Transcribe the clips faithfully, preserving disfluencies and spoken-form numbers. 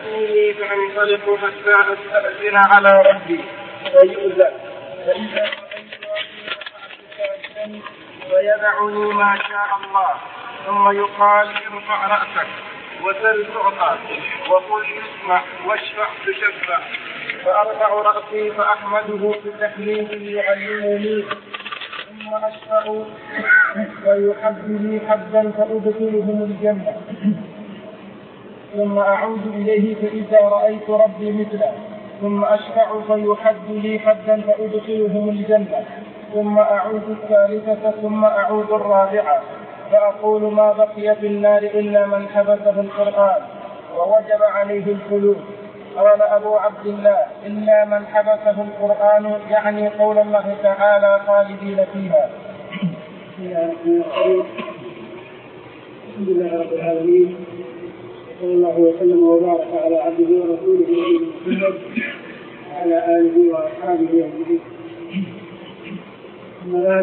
يأتيني فأنطلق حتى أستأذن على ربي فيؤذن، فإذا رأيت ويدعني ما شاء الله، ثم يقال ارفع رأسك وسل تعطى وقل اسمع واشفع تشفع، فأرفع رأسي فأحمده بتحليل يعلمني، ثم أشفع ويحب لي حبا فأدخلهم الجنة، ثم أعود إليه فإذا رأيت ربي مثله، ثم أشفع فيحب لي حبا فأدخلهم الجنة، ثم أعود الثالثة، ثم أعود الرابعة فأقول ما بقي في النار إلا من حبسه القرآن ووجب عليه الخلود. قال أبو عبد الله إلا من حبسه القرآن، يعني قول الله تعالى خالدين فيها. الحمد لله رب العالمين، صلى الله وسلم وبارك على عبده ورسوله نبينا محمد وعلى آله وأصحابه أجمعين. أما بعد،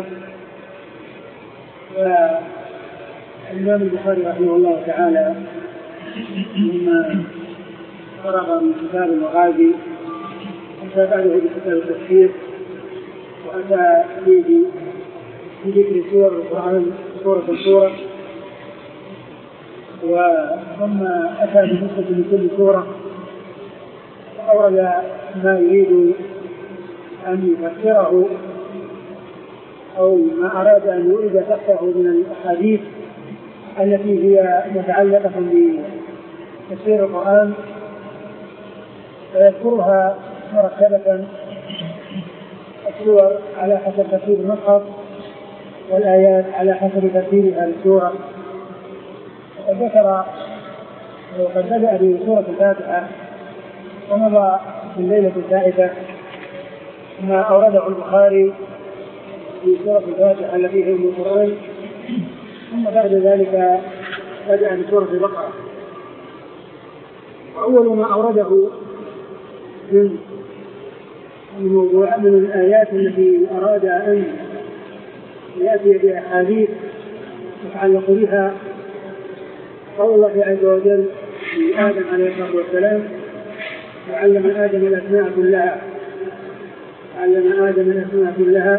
فالإمام البخاري رحمه الله تعالى لما فرغ من كتاب المغازي أتى بعده بكتاب التفسير، وأتى فيه بذكر سور القرآن سورة سورة، وثم أتى بنسبة لكل سورة وأورد ما يريد أن يفسره أو ما أراد أن يورد تحته من الأحاديث التي هي متعلقة بتفسير القرآن، فيذكرها مرتبة السور على حسب ترتيب المصحف، والآيات على حسب ترتيبها للسورة. وقد ذكر وقد بدأ بسورة الفاتحة ومضى في الليلة الفائتة ما أورده البخاري في سورة الفاتحة التي هي من القرآن، ثم بعد ذلك بدأ بسورة البقرة. وأول ما أورده من الموضوع من الآيات التي أراد أن يأتي بأحاديث يتعلق بها قول الله عز وجل لآدم عليه الصلاة والسلام: وعلم آدم الأسماء كلها علم آدم الأسماء كلها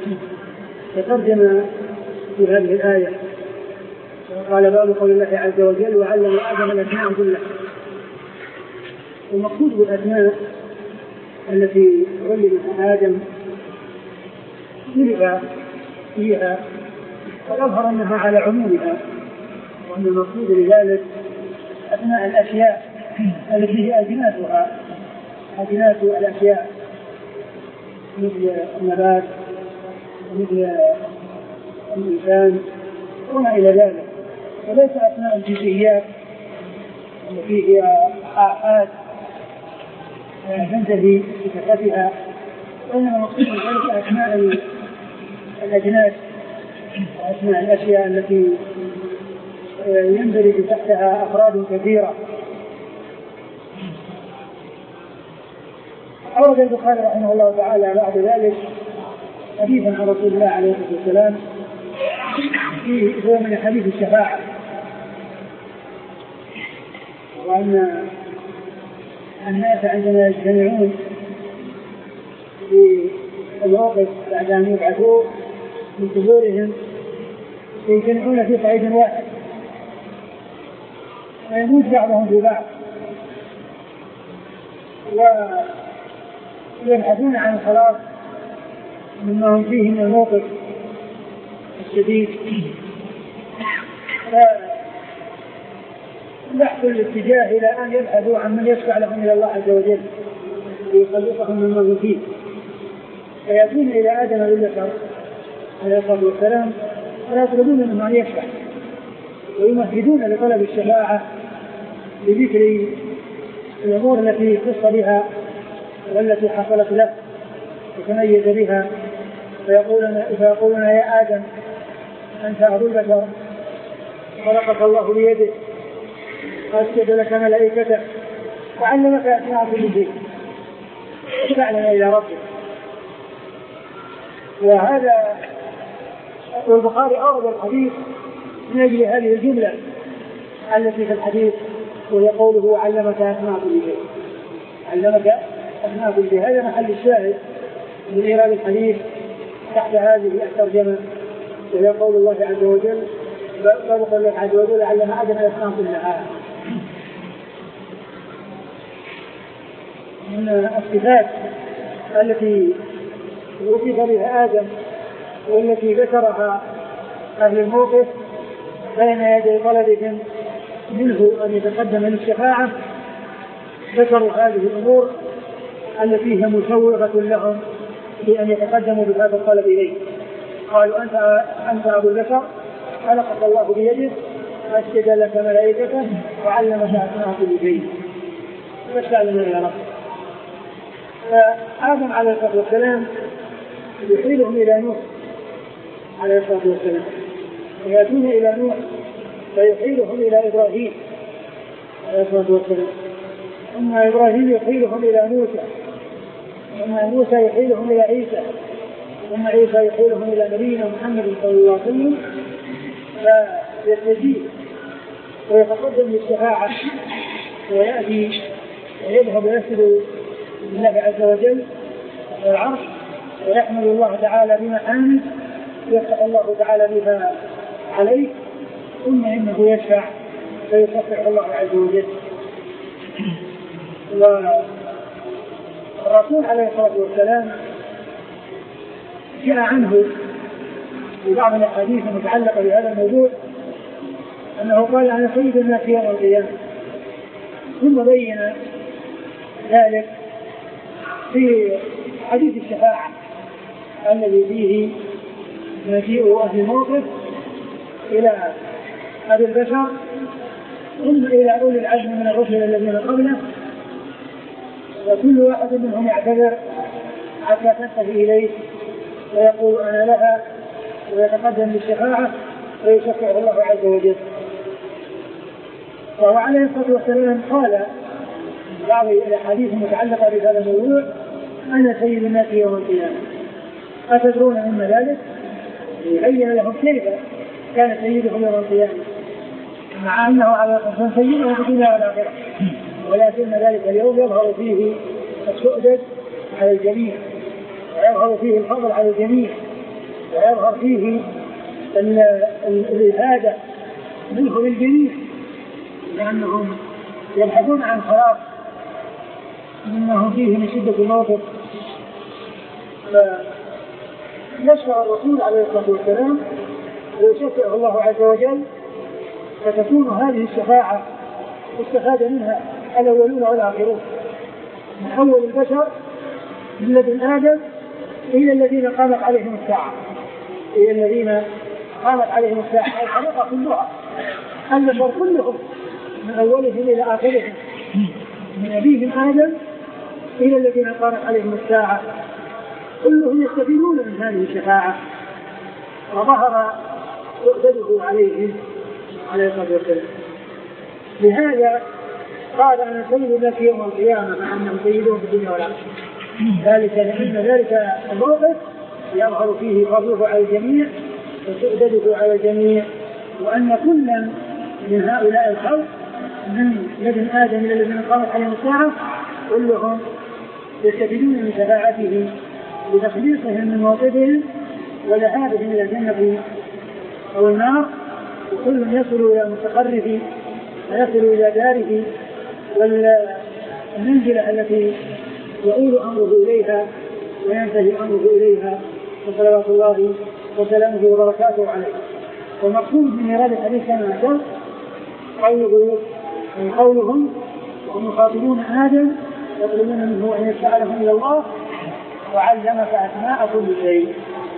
فترجم في هذه الآية وقال باب قول الله عز وجل: وعلم آدم الأسماء كلها. المقصود بالأسماء التي علمت آدم اختلف فيها، ويظهر أنها على عمومها، وأن المقصود بذلك أسماء الأشياء التي هي أجناسها أجناس الأشياء مثل النبات ومثل الإنسان وما إلى ذلك، وليس أسماء الجزئيات التي هي آحاد تنتهي بصفتها، وإنما المقصود بذلك أسماء الأجناس وأسماء الأشياء التي يندرج تحتها أفراد كثيرة. أورد البخاري رحمه الله تعالى بعد ذلك حديثا عن رسول الله عليه الصلاة والسلام هو من حديث الشفاعة، وأن الناس عندما يجتمعون في الموقف بعد أن يبعثوا من قبورهم يجتمعون في صعيد واحد ويموت بعضهم في بعض ويبحثون عن الخلاص مما هم فيه من الموقف الشديد، فيحصل الاتجاه إلى أن يبحثوا عن من يشفع لهم إلى الله عز وجل ليخلصهم مما هم فيه، فيأتون إلى آدم بالبشر عليه الصلاة والسلام ويطلبون منه أن يشفع، ويمهدون لطلب الشفاعة بذكر الأمور التي اختص بها والتي حصلت له وتميز بها، فيقولون, فيقولون: يا آدم أنت أبو البشر، خلقك الله بيده وأسجد لك ملائكته وعلمك أسماء كل شيء، فاعلم إلى ربك. وهذا البخاري أورد الحديث من أجل هذه الجملة التي في الحديث وهي قوله علمك أسماء كل شيء. علمك أسماء كل شيء، هذا محل الشاهد من إيراد الحديث تحت هذه الترجمة، وهي قول الله عز وجل باب قول الله عز وجل علم آدم الأسماء كلها. من الصفات التي وصف بها آدم والتي ذكرها أهل الموقف بين يدي طلبهم منه أن يتقدم للشفاعة، ذكروا هذه الأمور التي هي مسوغة لهم في أن يتقدموا بهذا الطلب إليه. قالوا أنت, أنت أبو البشر خلقك الله بيده أسجد لك ملائكته وعلمك أسماء كل شيء فاسألنا يا رب. فآدم عليه الصلاة والسلام يحيلهم إلى نوح عليه الصلاة والسلام، ويأتون إلى نوح فيحيلهم إلى إبراهيم عليه الصلاة والسلام، ثم إبراهيم يحيلهم إلى موسى، ثم موسى يحيلهم إلى عيسى، ثم عيسى يحيلهم إلى نبينا محمد صلى الله عليه وسلم، فيستجيب ويتقدم للشفاعة ويأتي ويذهب يسجد لله عز وجل على العرش ويحمد الله تعالى بمحامد يفتح الله تعالى بها عليه، ثم إنه يشفع فيصفح الله عز وجل. والرسول عليه الصلاة والسلام جاء عنه في بعض الأحاديث المتعلقة بهذا الموضوع أنه قال أنا سيد الناس يوم القيامة، ثم بين ذلك في حديث الشفاعة الذي فيه مجيء أهل الموقف إلى أبي البشر ثم إلى أولي العزم من الرسل الذين قبله، وكل واحد منهم يعتذر حتى تنتهي إليه ويقول أنا لها ويتقدم للشفاعة ويشفعه الله عز وجل. وهو عليه الصلاة والسلام قال بعض الأحاديث المتعلقة بهذا الموضوع أنا سيد الناس يوم القيامة. أتدرون مما ذلك؟ يبين لهم كيف كان سيده يوم القيامة، مع أنه على الصلاة سيده في الدنيا والآخرة، ولكن ذلك اليوم يظهر فيه السؤدد على الجميع، ويظهر فيه الفضل على الجميع، ويظهر فيه الإفادة منه للجميع، لأنهم يبحثون عن خلاص منهم فيه من شدة الموقف. فيشفع الرسول عليه الصلاة والسلام ويشفعه الله عز وجل، فتكون هذه الشفاعة استفاد منها الأولون والآخرون من أول البشر من لدن آدم إلى الذين قامت عليهم الساعة، إلى الذين قامت عليهم الساعة الخليقة كلها، البشر كلهم من أولهم إلى آخرهم، من أبيهم آدم إلى الذين قامت عليهم الساعة، كلهم يستفيدون من هذه الشفاعة، وظهر يؤدده عليهم عليه الصلاة والسلام. لهذا قال أنا سيد الناس يوم القيامة مع أنهم سيدون في الدنيا والآخرة، ذلك لأن ذلك الموقف يظهر فيه فضله على الجميع وسؤدده على الجميع، وأن كلا من هؤلاء الخلق من لدن آدم إلى الذين قامت عليهم الساعة كلهم يستفيدون من شفاعته لتخليصهم من موقفهم وذهابهم إلى الجنة أو النار، وكل يصل إلى مستقره ويصل إلى داره والمنزلة التي يؤول أمره إليها وينتهي أمره إليها، وصلوات الله وسلامه وبركاته عليه. والمقصود من إرادة الحديث كما ذكر قوله من قولهم وهم يخاطبون آدم يطلبون منه أن يشفع لهم إلى الله وعلمك أسماء كل شيء.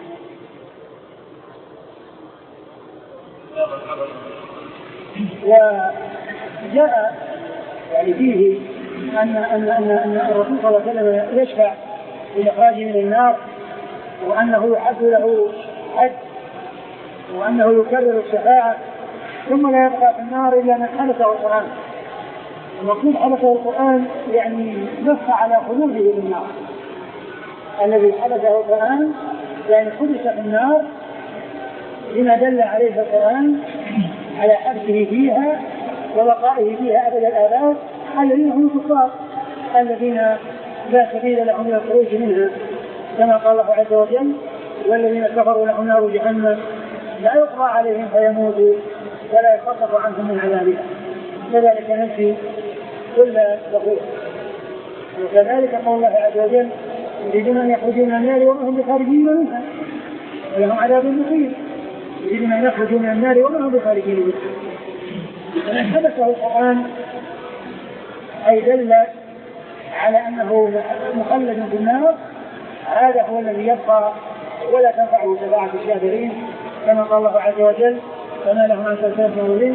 وجاء يعني فيه أن أن أن أن الرسول صلى الله عليه وسلم يشفع لإخراجه من النار، وأنه يحد له حد، وأنه يكرر الشفاعة، ثم لا يبقى في النار إلا من حدثه القرآن. المقصود حدثه القرآن يعني نص على خلوده في النار، الذي حدثه القرآن يعني حدث في النار بما دل عليه القرآن على حبسه فيها وبقائه فيها أبد الآباد الذين هم الكفار الذين لا سبيل لهم إلى الخروج منها، كما قال الله عز وجل: والذين كفروا لهم نار جهنم لا يقضى عليهم فيموتوا ولا يخفف عنهم من عذابها كذلك نجزي كل كفور. وكذلك قول الله عز وجل: يريدون أن يخرجوا من النار وما هم بخارجين منها ولهم عذاب مقيم. يريدون أن يخرجوا من النار وما هم بخارجين منها. حدثه القرآن أي دل على أنه مخلد في النار، هذا هو الذي يبقى ولا تنفعه شفاعة الشافعين، كما قال الله عز وجل: فما لهم عن تلك الموضوعين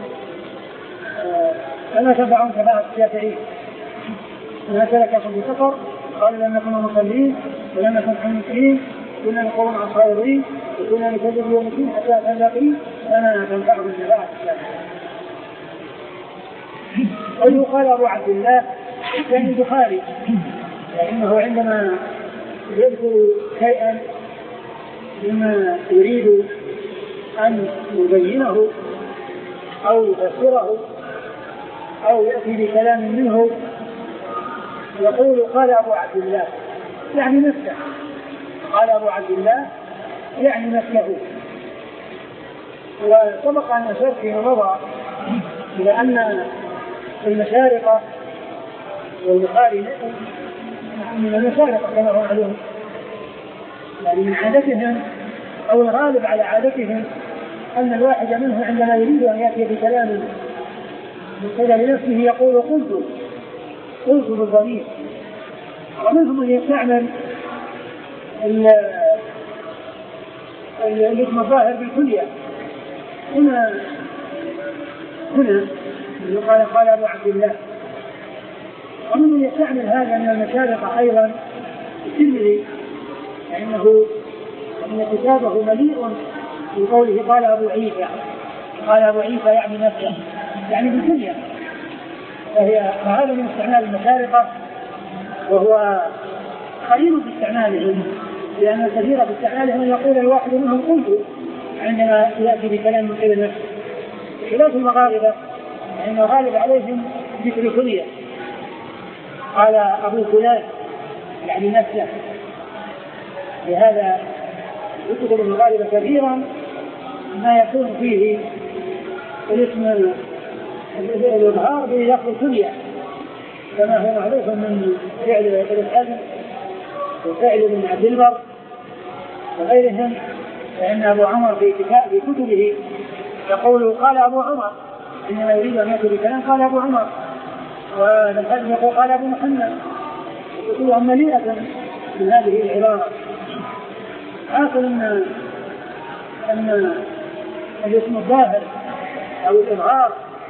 فما تنفعهم شفاعة الشافعين ما سلككم في سقر قالوا لم نكن مصلين ولم نكن حنيفين كنا نقوم عن الصابرين وكنا نكذب يوم الدين حتى أتانا اليقين فما تنفعهم شفاعة الشافعين. ويقال أبو عبد الله كان البخاري، لأنه عندما يذكر شيئا مما يريد أن يبينه أو يفسره أو يأتي بكلام منه يقول: قال أبو عبد الله، يعني نفسه. قال أبو عبد الله يعني نفسه. وسبق أن أشرت فيما مضى إلى أن المشارقة والبخاري من المشارقة كما هو معلوم، يعني من عادتهم أو الغالب على عادتهم أن الواحد منهم عندما يريد أن يأتي بكلام من قبل نفسه يقول: قلت قلت بالضمير. ومنهم من يستعمل الاسم الظاهر بالكلية هنا هنا قال قال أبو عبد الله. ومنهم من يستعمل هذا من المشارقة أيضا الترمذي، لأنه أن كتابه مليء في قوله قال أبو عيسى. قال أبو عيسى يعني نفسه، يعني بالكلية. وهي هذا من استعمال المشارقة، وهو قليل في استعمالهم، لأن الكثير في استعمالهم يقول الواحد منهم قلت عندما يأتي بكلام من قبل نفسه، خلاف المغاربة لأن الغالب عليهم ذكر الكلية. قال أبو فلان يعني نفسه. لهذا يكتب المغاربة كثيرا ما يكون فيه الاسم الإظهار بلفظ الكلية، كما هو معروف من فعل ابن حزم وفعل ابن عبد البر وغيرهم. فإن أبو عمر في كتبه يقول قال أبو عمر، إنما يريد أن يأتي بكلام قال أبو عمر، وابن حزم يقول قال أبو محمد، وكتبهم مليئة من هذه العبارة. حاصل أن أن الاسم الظاهر أو الإظهار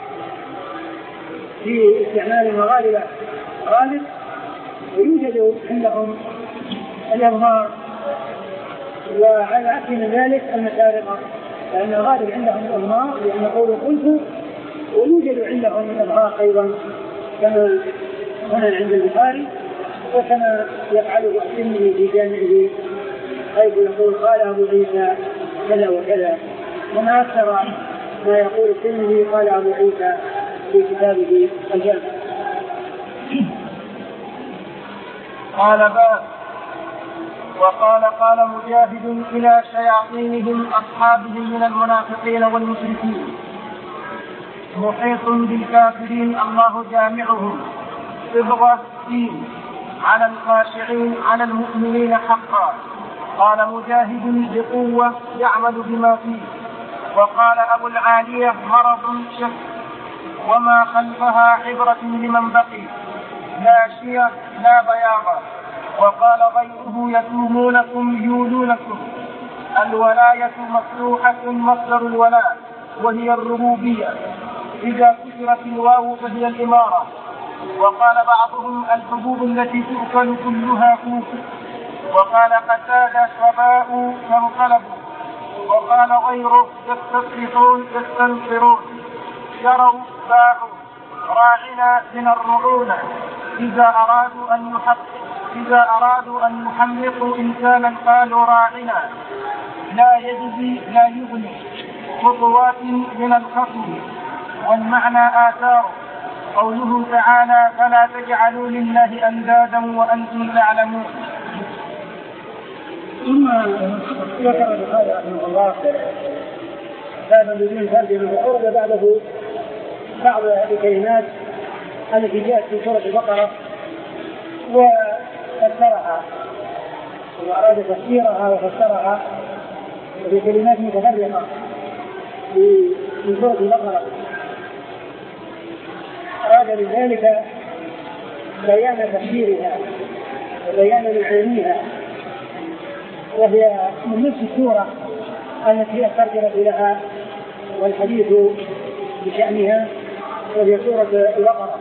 في استعمال المغاربة غالب، ويوجد عندهم الإظهار. وعلى عكس من ذلك المشارقة، لأن الغالب عندهم الإظهار لأن قوله قلت، ويوجد عندهم الإظهار أيضا كما هنا عند البخاري، وكما يفعله الترمذي في جامعه حيث يقول قال أبو عيسى كذا وكذا. وما أكثر ما يقول الترمذي قال أبو عيسى في كتابه الجامع. قال باب: وقال قال مجاهد إلى شياطينهم أصحابهم من المنافقين والمشركين: محيط بالكافرين الله جامعهم صبغة الدين على الخاشعين على المؤمنين حقا. قال مجاهد بقوة يعمل بما فيه. وقال أبو العالية مرض شك وما خلفها عبرة لمن بقي لا شية لا بياضة. وقال غيره يتومونكم يولونكم. الولاية مفتوحة مصدر الولاء وهي الربوبية، إذا كسرت الواو فهي الإمارة. وقال بعضهم الحبوب التي تؤكل كلها كوف. وقال قتادة شباء فانقلبوا. وقال غيره يستصرخون يستنصرون شروا باعوا. راعنا من الرعونة إذا أرادوا أن يحققوا إذا أرادوا أن يحمقوا إنسانا قالوا راعنا. لا يجزي لا يغني. خطوات من الخطو والمعنى آثار. قوله تعالى فلا تجعلوا لله أندادا وأنتم تعلمون. ثم ذكر البخاري رحمه الله باب بدون ترجمة وأورد بعده بعض الكلمات التي جاءت في سورة البقرة وفسرها وأراد تفسيرها وفسرها بكلمات متفرقة من سورة البقرة. أراد بذلك بيان تفسيرها وبيان معانيها، وهي من نفس السورة التي الترجمة لها والحديث بشأنها، وهي سورة البقرة.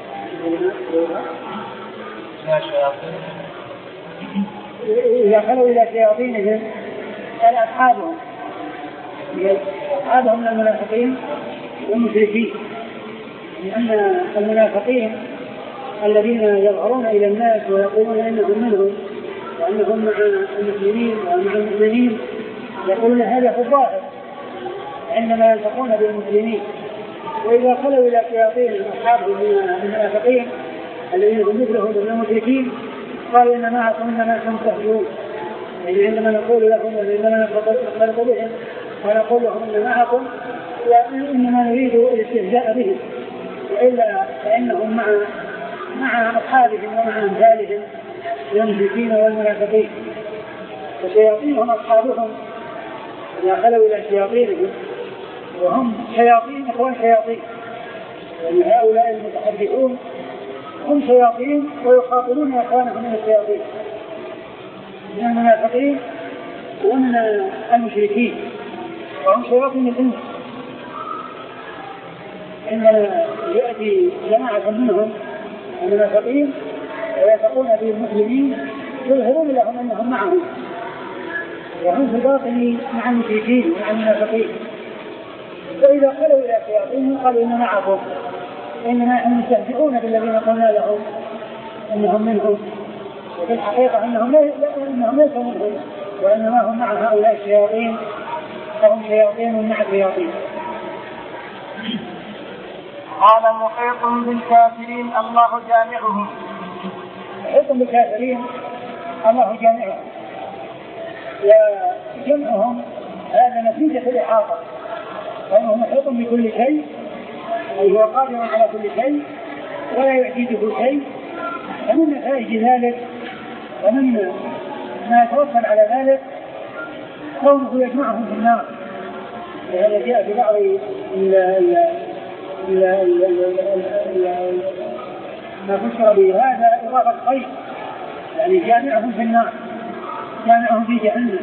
إذا خلوا إلى شياطينهم قال أصحابهم أصحابهم من المنافقين والمشركين، لأن المنافقين الذين يظهرون إلى الناس ويقولون إنهم منهم وأنهم مع المسلمين ومع المؤمنين يقولون هذا في الظاهر عندما يلتقون بالمسلمين، وإذا خلوا إلى شياطين أصحابهم من المنافقين الذين هم مثلهم من المشركين قالوا إن معكم إنما أنتم تهزؤون. يعني عندما نقول لهم إنما نختلط بهم ونقول لهم إن معكم وإنما نريد الاستهزاء بهم، وإلا فإنهم مع مع أصحابهم ومع أمثالهم من المشركين والمنافقين. فشياطينهم أصحابهم إذا خلوا إلى شياطينهم وهم شياطين إخوان شياطين، يعني هؤلاء المتحدثون هم شياطين ويخاطبون إخوانهم من الشياطين من المنافقين ومن المشركين، وهم شياطين الإنس. عندما يأتي جماعة منهم المنافقين ويتقون بالمسلمين يظهرون لهم أنهم معهم، وهم في الباطن مع المشركين ومع المنافقين. فإذا خلوا إلى شياطينهم قالوا إن معكم إنما نحن مستهزئون بالذين قلنا لهم أنهم منهم، وفي الحقيقة أنهم ليسوا منهم وإنما هم مع هؤلاء الشياطين، فهم شياطين مع شياطين. قال محيط بالكافرين الله جامعهم. محيط بالكافرين الله جامعهم، وجمعهم هذا نتيجة الإحاطة، فإنه محيط بكل شيء، أي هو قادر على كل شيء ولا يعجزه شيء. ومن نتائج ذلك ومن ما يتوصل على ذلك كونه يجمعهم في النار. وهذا جاء في بعض ما فسر به هذا إضافة خير، يعني جامعهم في النار، جامعهم في جهنم.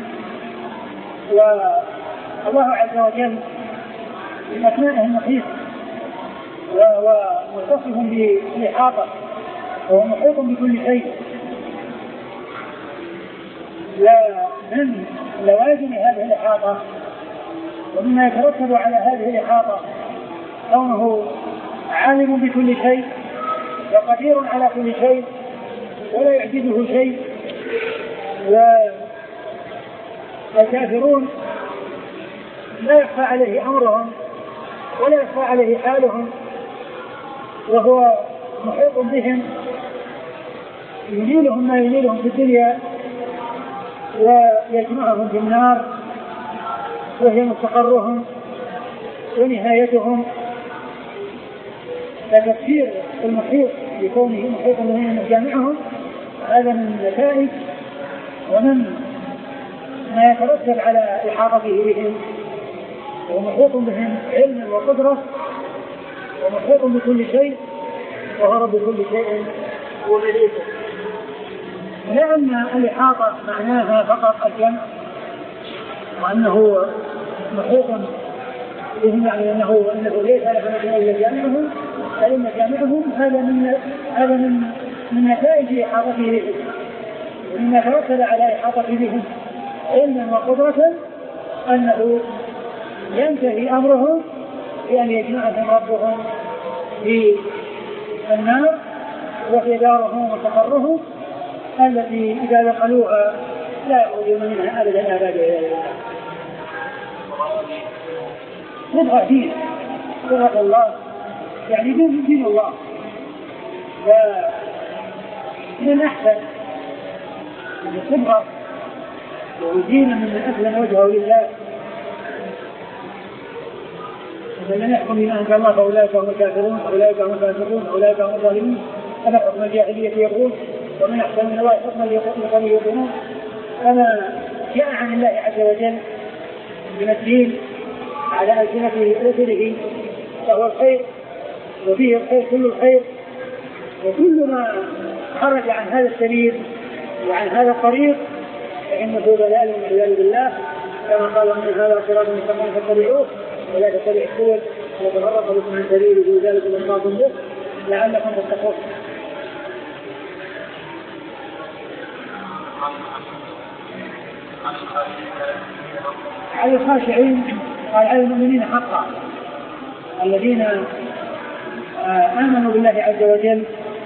والله عز وجل بأسمائه المحيط ومتصف بالإحاطة، وهو محيط بكل شيء. ومن لوازم هذه الإحاطة ومما يترتب على هذه الإحاطة كونه عالم بكل شيء وقدير على كل شيء ولا يعجزه شيء. والكافرون لا يخفى عليه أمرهم ولا يخفى عليه حالهم، وهو محيط بهم ينيلهم ما ينيلهم في الدنيا ويجمعهم في النار وهي مستقرهم ونهايتهم. فتفسير المحيط بكونه محيط بهم جامعهم هذا من نتائج ومن ما يترتب على إحاطته بهم، ومحيط بهم علم وقدرة ومحيط بكل شيء وهو رب كل شيء ومليكه. لأن الإحاطة معناها فقط الجمع، وأنه محيط بهم يعني أنه, أنه ليس لهم إلا جامعهم، فإن جامعهم هذا من هذا من من نتائج إحاطته بهم، ومما ترتب على إحاطته بهم علما وقدرة أنه ينتهي أمرهم بأن يجمعهم ربهم في النار وفي دارهم ومستقرهم التي إذا دخلوها لا يخرجون منها أبدا أبدا. نبغى فيه صفة الله يعني دين دين الله. ومن الأحسن أن تبغى ودينا من أسلم وجهه لله ومن لم يحكم بما أنزل الله فأولئك هم الكافرون أولئك هم الفاسقون أولئك هم الظالمون هذا حكم الجاهلية يقول ومن أحسن من الله حكما لقوم يوقنون. كما جاء عن الله عز وجل من الدين على ألسنة رسله فهو الخير وفيه الخير كل الخير، وكل ما خرج عن هذا السبيل وعن هذا الطريق فإنه ضلال والعياذ بالله، كما قال من هذا صراط مستقيم فاتبعوه ولا تتبعوا السبل وتفرق بكم عن سبيله ذلكم وصاكم به لعلكم تتقون. على الخاشعين قال على المؤمنين حقا الذين آمنوا بالله عز وجل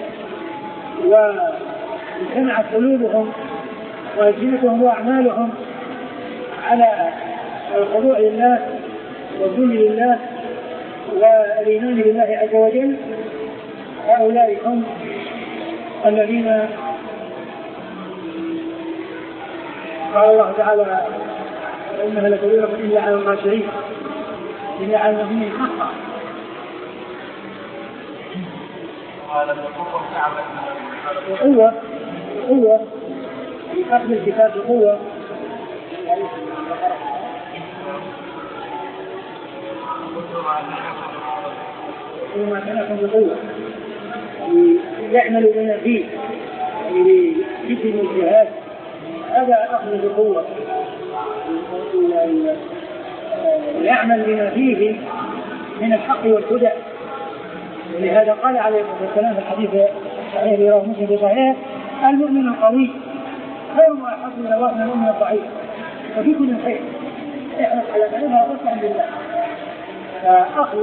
واجتمعت قلوبهم وألسنتهم وأعمالهم على الخضوع لله والذل لله والإيمان بالله عز وجل، هؤلاء هم الذين قال الله تعالى إنها لكبيرة إلا على الخاشعين إلا على المؤمنين حقا. قوة قوة في أخذ الكتاب بقوة وما كان بقوة يعمل بما فيه لجسم الجهاد هذا أخذ بقوة يعمل بما فيه من الحق والهدى. ولهذا قال عليه الصلاة والسلام في الحديث الصحيح رواه مسلم في صحيحه المؤمن القوي خير وأحب إلى الله من المؤمن الضعيف وفي كل خير احرص على فعلها واستعن بالله. فأخذ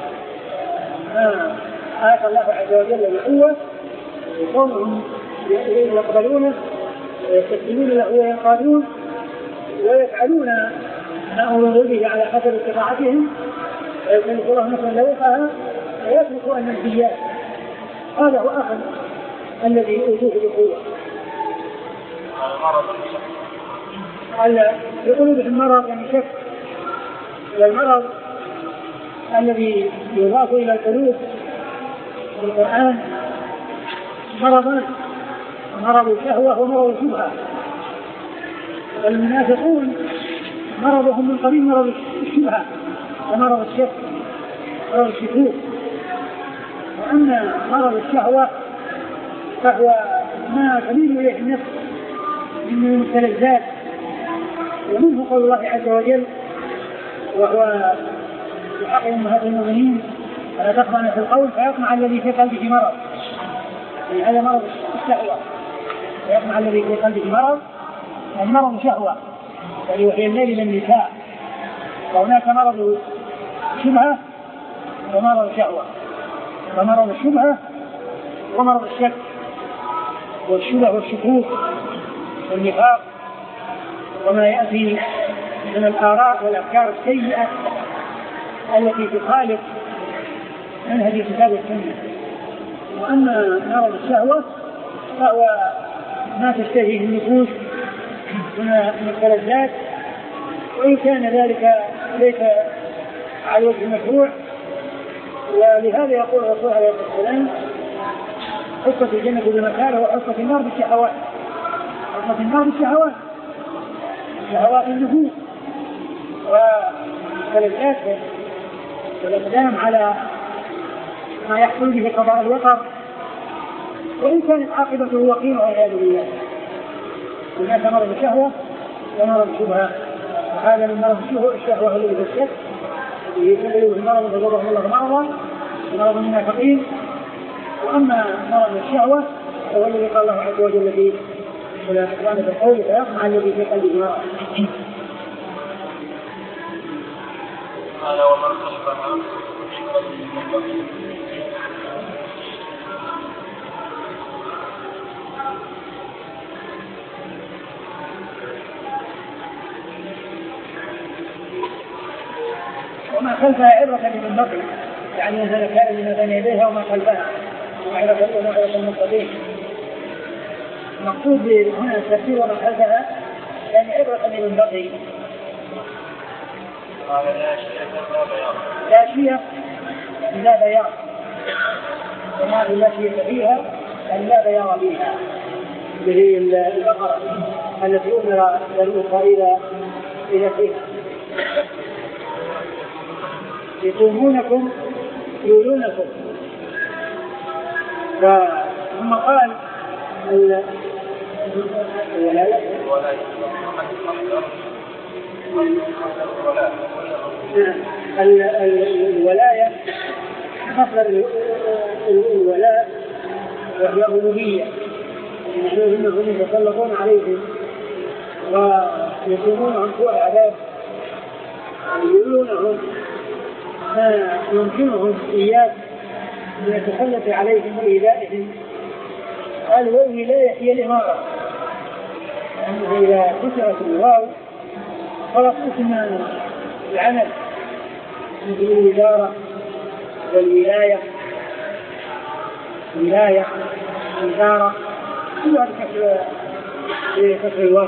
ما آتى الله عز وجل بقوة وقومهم يقبلونه ويستسلمون له وينقادون ويفعلون ما أمروا به على حسب استطاعتهم ويكلف الله نفسا إلا وسعها ويترك المنهيات. هذا هو أخذ الذي أوتوه بقوة. قال يقولوا به المرض يعني شك، والمرض الذي يضاف إلى القلوب في القرآن مرضان: مرض الشهوة ومرض الشبهة. والمنافقون مرضهم من قبيل مرض الشبهة ومرض الشك مرض الشكوك. وأما مرض الشهوة فهو ما تميل إليه النفس من المستلذات، ومنه قول الله عز وجل وهو يحق أمهات المؤمنين فلا تخضعن في القول فيطمع الذي في قلبه مرض. يعني هذا مرض الشهوة، فيطمع الذي في قلبه مرض يعني مرض شهوة ويوحي الليل للنساء. وهناك مرض شبهة ومرض شهوة، ومرض الشبهة ومرض الشك والشبه والشكوك والنفاق وما يأتي من الآراء والأفكار السيئة التي تخالف منهج الكتاب والسنة. وأما مرض الشهوة فهو ما تشتهيه النفوس من التلذات، وإن كان ذلك ليس على وجه المشروع. ولهذا يقول الرسول عليه الصلاة والسلام: حفت الجنة بمكاره وحفت النار بالشهوات. حفت النار بالشهوات، شهوات النفوس والتلذات والإقدام على ما يحصل به قضاء الوطر، وإن كانت عاقبته وقيمة والعياذ بالله. هناك مرض الشهوة ومرض الشبهة، وهذا من مرض الشهوة الذي في الشك يسبب المرض فجرهم الله مرضا مرض المنافقين. وأما مرض الشهوة فهو الذي قال الله عز وجل فيه ولا تخضعن في القول فيطمع الذي في قلبه مرض. قال ومن خلفها وما خلفها عبرة لمن بقي، يعني هذا كائن من بين يديها وما خلفها، ومعرفة ومعرفة المستقيم. المقصود هنا التفسير وما خلفها يعني عبرة لمن بقي. لا شيء لا بياض، وما لا شيء فيها أن لا بياض فيها، به البقرة التي أمر بنو إسرائيل إلى فيها. يصومونكم يولونكم. ثم قال الولاية مصدر الولاء وهي ألوهية، إنهم يتسلطون عليهم ويصومونهم سوء العذاب، يقولونهم ما يمكنهم إياه من يتسلط عليهم وإيذائهم. قال والولاية هي الإمارة، يعني إذا كسرت الواو خلص اسم العمل مثل الوزارة والولاية، ولاية وزارة كلها بكسر الواو.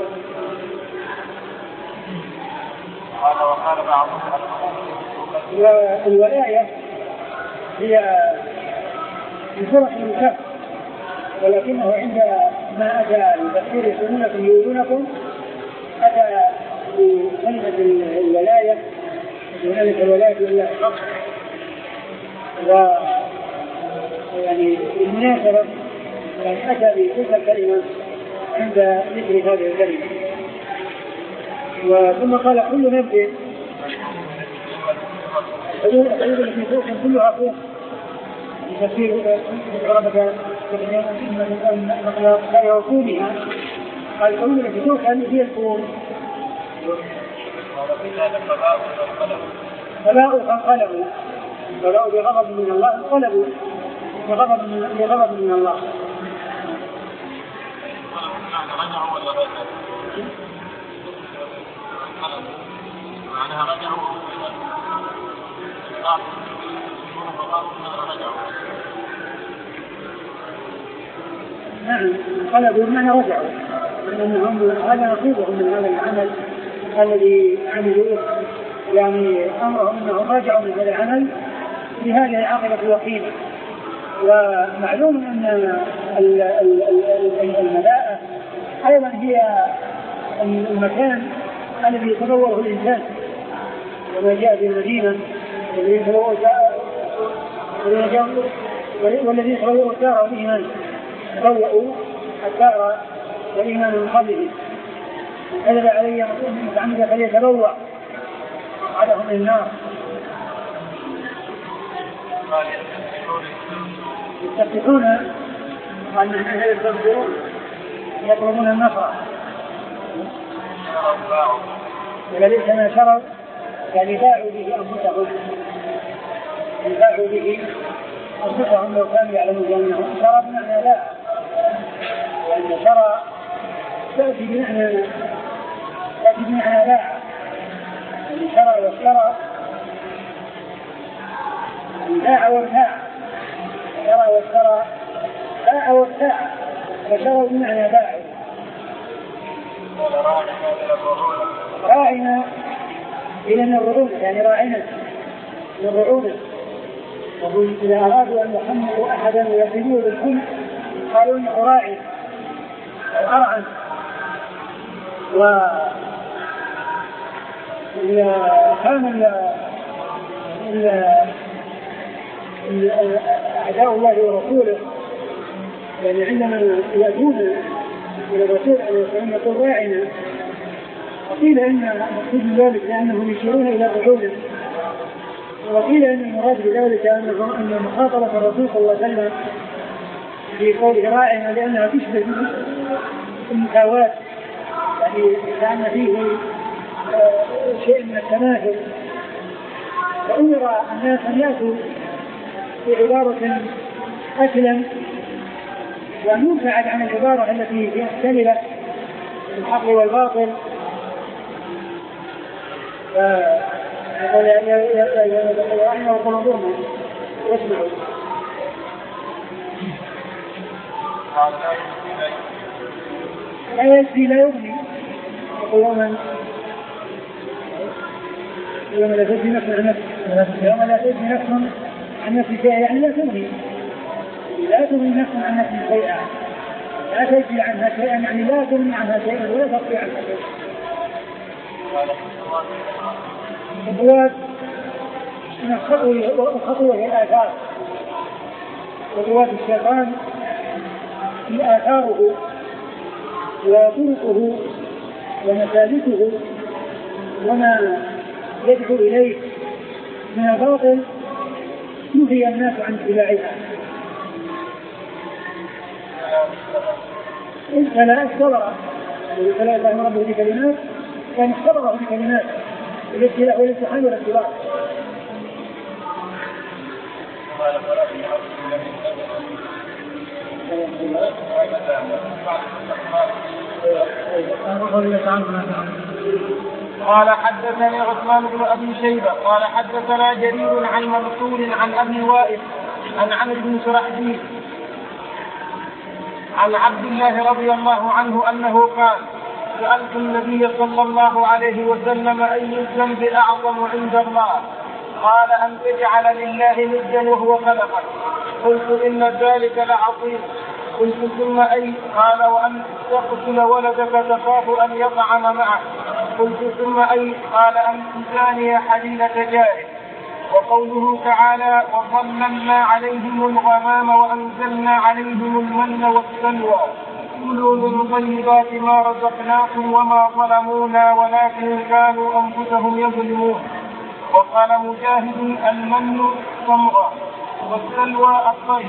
والولاية هي بفرق الكف، ولكنه عند ما أتى بتفسير يصومونكم يولونكم أتى بكلمة الولاية، وهنالك الولاية لله الحق. و يعني المناسبة يعني أتى بتلك الكلمة عند ذكر هذه الكلمة. وثم قال كل نبي حدود التي فوق كلها فوق تفسير ربك لا يوقونها. قال كل التي فوق هي الفوق فباءوا فانقلبوا، فباءوا بغضب من الله انقلبوا بغضب من الله. معناها رجعوا نعم انقلبوا بمعنى رجعوا، لأنهم هذا نصيبهم من هذا العمل الذي عملوه، يعني أمرهم أنهم رجعوا من هذا العمل بهذه العاقبة الوخيمة. ومعلوم أن الملاءة أيضا هي المكان الذي يتبوره الإنسان، وما جاء في المدينة والذي يتبوه الدار والإيمان تبوأوا الدار والإيمان من قبله. كذب علي متعمدا فليتبوأ مقعده من النار. يستفتحون قال من أهل يستفتحون يطلبون النصر، وليس ما شروا يعني باعوا به أنفسهم، باعوا به أنفسهم لو كانوا يعلمون أنه شرى بمعنى لا، وأن شرى تأتي بمعنى تأتي بمعنى باع، يعني شرى واشترى باع وابتاع، شرى واشترى باع وابتاع، فشروا بمعنى باع. راعنا إلى من الرعونة، يعني راعنا من الرعونة. وهم إذا أرادوا أن يحملوا أحدا ويقيموه بالحمل قالوا إنه راعي أو أرعن. وإذا كان أعداء الله ورسوله يعني عندما يأتون إلى الرسول أن يقول راعنا، وقيل إن مقصود ذلك لأنهم يشيرون إلى الرعونة، وقيل إن المراد بذلك أنه أن مخاطبة الرسول صلى الله عليه وسلم في قوله راعنا لأنها تشبه المساواة، يعني كان فيه شيء من التماثل. فأمر الناس أن يأتوا بعبارة أسلم وأن يبتعد عن العبارة التي فيها مختلفة الحق والباطل. يقول يعني يقول انظرنا يسمعوا لا يجزي لا يغني. يقول يوما يوم لا تجزي نفس عن نفس يوم لا تجزي نفس عن نفس شيئا يعني لا تغني لا تغني نفس عن نفس شيئا لا تجزي عنها شيئا يعني لا تغني عنها شيئا ولا تغطي عنها شيئا. خطوات من الخطوة هي الآثار. خطوات الشيطان هي آثاره وطرقه ومسالكه وما يدعو إليه من الباطل نهي الناس عن اتباعها. إن فلا استبر فلا الله ربه بكلمات كان استبره بكلمات الابتلاء والامتحان والاختبار. قال حدثني عثمان بن ابي شيبه قال حدثنا جرير عن منصور عن ابي وائل عن عمرو بن شرحبيل عن عبد الله رضي الله عنه انه قال سألت النبي صلى الله عليه وسلم أي الذنب أعظم عند الله؟ قال أن تجعل لله ندا وهو خلقك. قلت إن ذلك لعظيم. قلت ثم أي؟ قال وأن تقتل ولدك تخاف أن يطعم معه. قلت ثم أي؟ قال أن تزاني حليلة جارك. وقوله تعالى وظللنا عليهم الغمام وأنزلنا عليهم المن والسلوى كلوا من طيبات ما رزقناكم وما ظلمونا ولكن كانوا أنفسهم يظلمون. وقال مجاهد المن التمر والسلوى الطيب.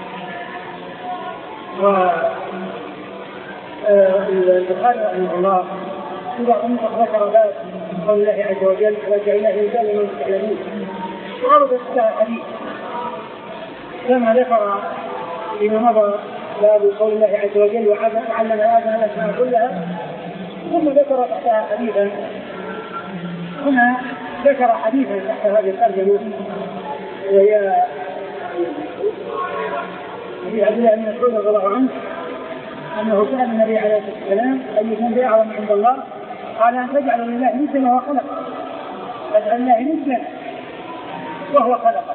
والبخاري رحمه الله إذا أنت ذكر ذلك من قول الله عز وجل وجعلناه هدى للمتعلمين وعرض الساعة حديث كما ذكر فيما مضى باب قول الله عز وجل وعلم آدم الأسماء كلها ثم ذكر تحتها حديثا. هنا ذكر حديثا تحت هذه الترجمة وهي حديث عبد الله بن مسعود رضي الله عنه أنه سأل النبي عليه الصلاة والسلام أي ذنب أعظم عند الله؟ قال أن تجعل لله ندا وهو خلقه. تجعل لله ندا وهو خلقه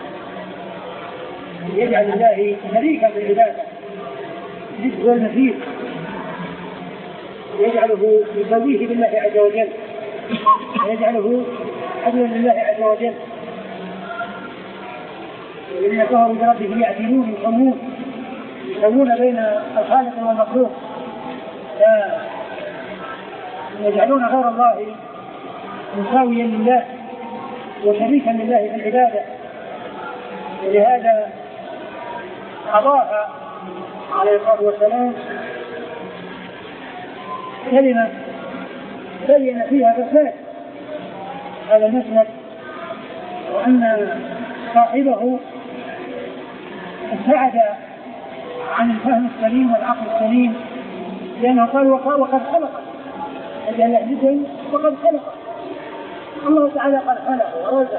يجعل الله شريكا في العبادة ند والمثيل يجعله يسويه بالله عز وجل ويجعله عدلا لله عز وجل. الذين كفروا بربهم يعدلون يقومون يسوون بين الخالق والمخلوق يجعلون غير الله مساويا لله وشريكا لله في العبادة. ولهذا أضاف عليه الصلاة والسلام كلمة بين فيها فساد هذا المسلك وأن صاحبه ابتعد عن الفهم السليم والعقل السليم لأنه قال وقد خلق أجل أهلكم وقد خلق الله تعالى قد خلق ورزق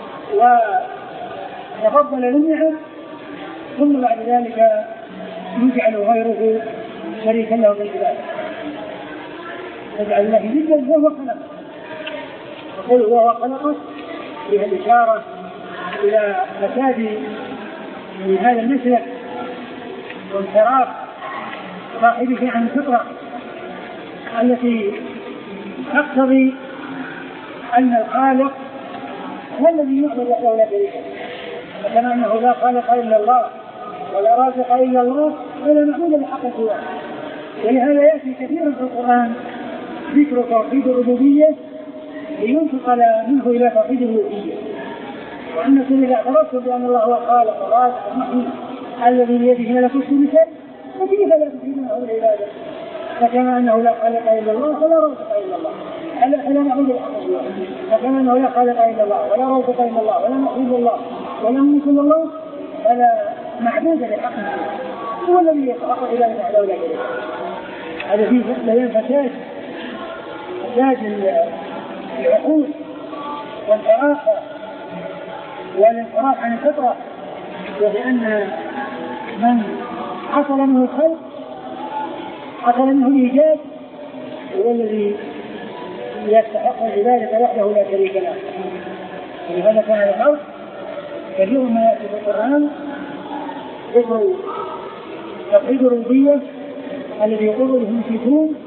وتفضل للنعم ثم بعد ذلك يجعل غيره شريكا له بالعبادة. يجعل الله جدا وهو خلق وقل وهو خلقه فيها الإشارة إلى فساد من هذا المسلك وانحراف صاحبه عن الفطرة التي تقتضي أن الخالق هو الذي يعبد وحده لا شريك له. فكما أنه لا خالق إلا الله ولا رازق إلا الله ولا معبود بحق سواه. ولهذا يأتي كثيرا في القرآن ذكر توحيد الربوبية لينتقل منه إلى توحيد الألوهية. وأنكم إذا اعترفتم بأن الله هو الخالق والرازق المحيي الذي بيده ملكوت كل شيء فكيف لا تفيدونه العبادة؟ فكما أنه لا خالق إلا الله فلا رازق إلا الله فلا معبود بحق سواه. فكما أنه لا خالق إلا الله ولا رازق إلا الله ولا معبود الله ولا ملك إلا الله فلا معبود بحق سواه. هو الذي يستحق العبادة وحده لا شريك له. هذا فيه بيان فساد فساد العقول وانحراف والانحراف عن الفطرة، وبأن من حصل منه الخلق حصل منه الإيجاد هو الذي يستحق العبادة وحده لا شريك له. ولهذا كان الخلق كثير ما يأتي في القرآن ذكر توحيد الربوبية الذي يقول له المشركون،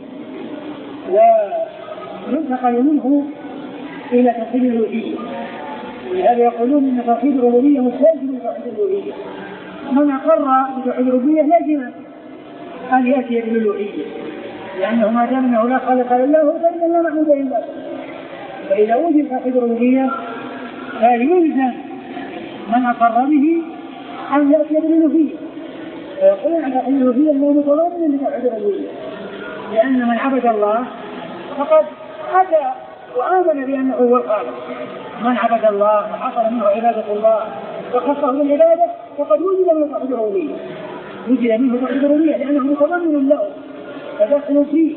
وينتقل منه إلى توحيد الألوهية. ولهذا يقولون إن توحيد الربوبية مستلزم لتوحيد الألوهية. من أقر بتوحيد الربوبية لازم أن يأتي بالألوهية، لأنه ما دام أنه لا خالق إلا هو فإن لا معبود إلا هو. فإذا وجد توحيد الربوبية فيلزم من أقر به أن يأتي بالألوهية، ويقولون عن توحيد الألوهية أنه متضمن لتوحيد الربوبية، لأن من عبد الله فقد أتى وآمن بأنه هو الخالق. من عبد الله وحصل منه عبادة الله وخصه بالعبادة فقد وجد منه توحيد الربوبية، وجد منه توحيد الربوبية لأنه متضمن له فدخل فيه.